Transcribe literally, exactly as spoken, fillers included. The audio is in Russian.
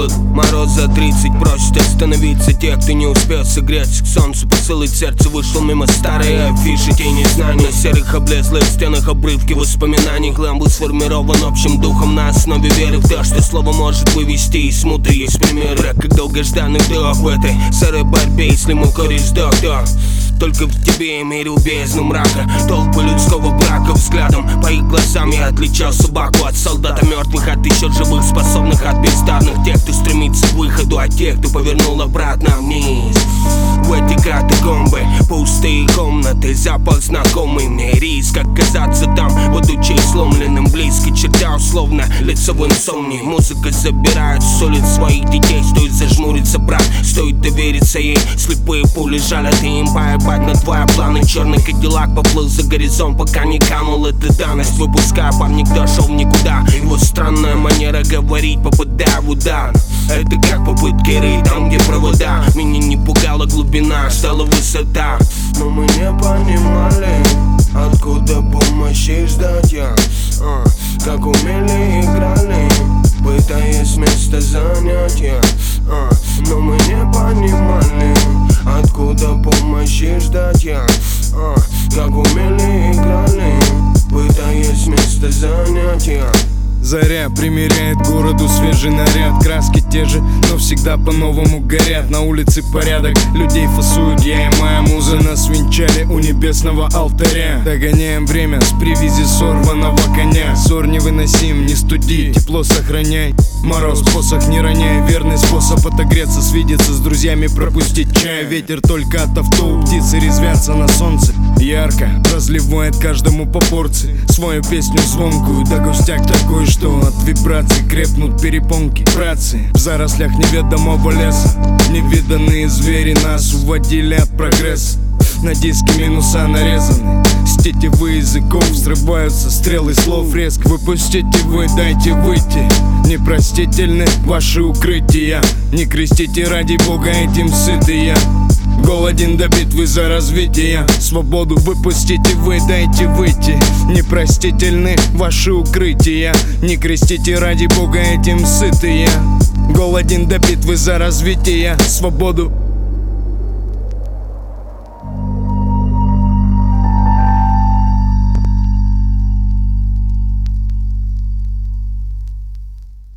холод, мороз за тридцать. Просят остановиться те, кто не успел согреться. К солнцу посылать сердце, вышел мимо старые афиши. Тени знаний на серых облезлых стенах, обрывки воспоминаний. Глэм был сформирован общим духом на основе веры в то, что слово может вывести из смуты. Есть пример трек, как долгожданный вдох в этой сырой борьбе. Если мой кореш сдох, то только в тебе я мерил бездну мрака. Толпы людского брака взглядом, по их глазам я отличал собаку от солдата мертвых, от еще живых, способных от бездарных. Тех, кто стремится к выходу, а тех, кто повернул обратно вниз. В эти катакомбы пустые комнаты, запах знакомый мне. Риск оказаться там, будучи сломленным. Близко черта, условно, лицо в инсомнии. Музыка забирает с улиц своих детей. Стоит зажмуриться, брат, стоит довериться ей. Слепые пули жалят, и им поебать на твои планы. Черный кадиллак поплыл за горизонт, пока не канул эта данность. Выпуская парня, кто шел в никуда. Его странная манера говорить, попадая в удар. Это как попытки рыть там, где провода. Меня не пугала глубина, стала высота. Но мы не понимали, откуда помощи ждать я. а, Как умели играли, пытаясь место занять я. а, Но мы не понимали, откуда помощи ждать я. а, Как умели играли, пытаясь место занять я. Заря примеряет городу свежий наряд. Краски те же, но всегда по-новому горят. На улице порядок, людей фасуют. Я и моя муза нас венчали у небесного алтаря. Догоняем время с привязи сорванного коня. Ссор невыносим, не студи, тепло сохраняй. Мороз, посох не роняй. Верный способ отогреться, свидеться с друзьями, пропустить чай. Ветер только от авто, птицы резвятся на солнце. Ярко разливает каждому по порции свою песню звонкую, да густяк такой, что от вибраций крепнут перепонки. Братцы, в зарослях неведомого леса невиданные звери нас уводили от прогресса. На диске минуса нарезаны, с тетивы языков срываются стрелы слов резко. Выпустите вы, дайте выйти, непростительны ваши укрытия. Не крестите ради бога, этим сыты я. Голоден до битвы за развитие. Свободу выпустите вы, дайте выйти. Непростительны ваши укрытия. Не крестите ради бога, этим сыты я. Голоден до битвы за развитие. Свободу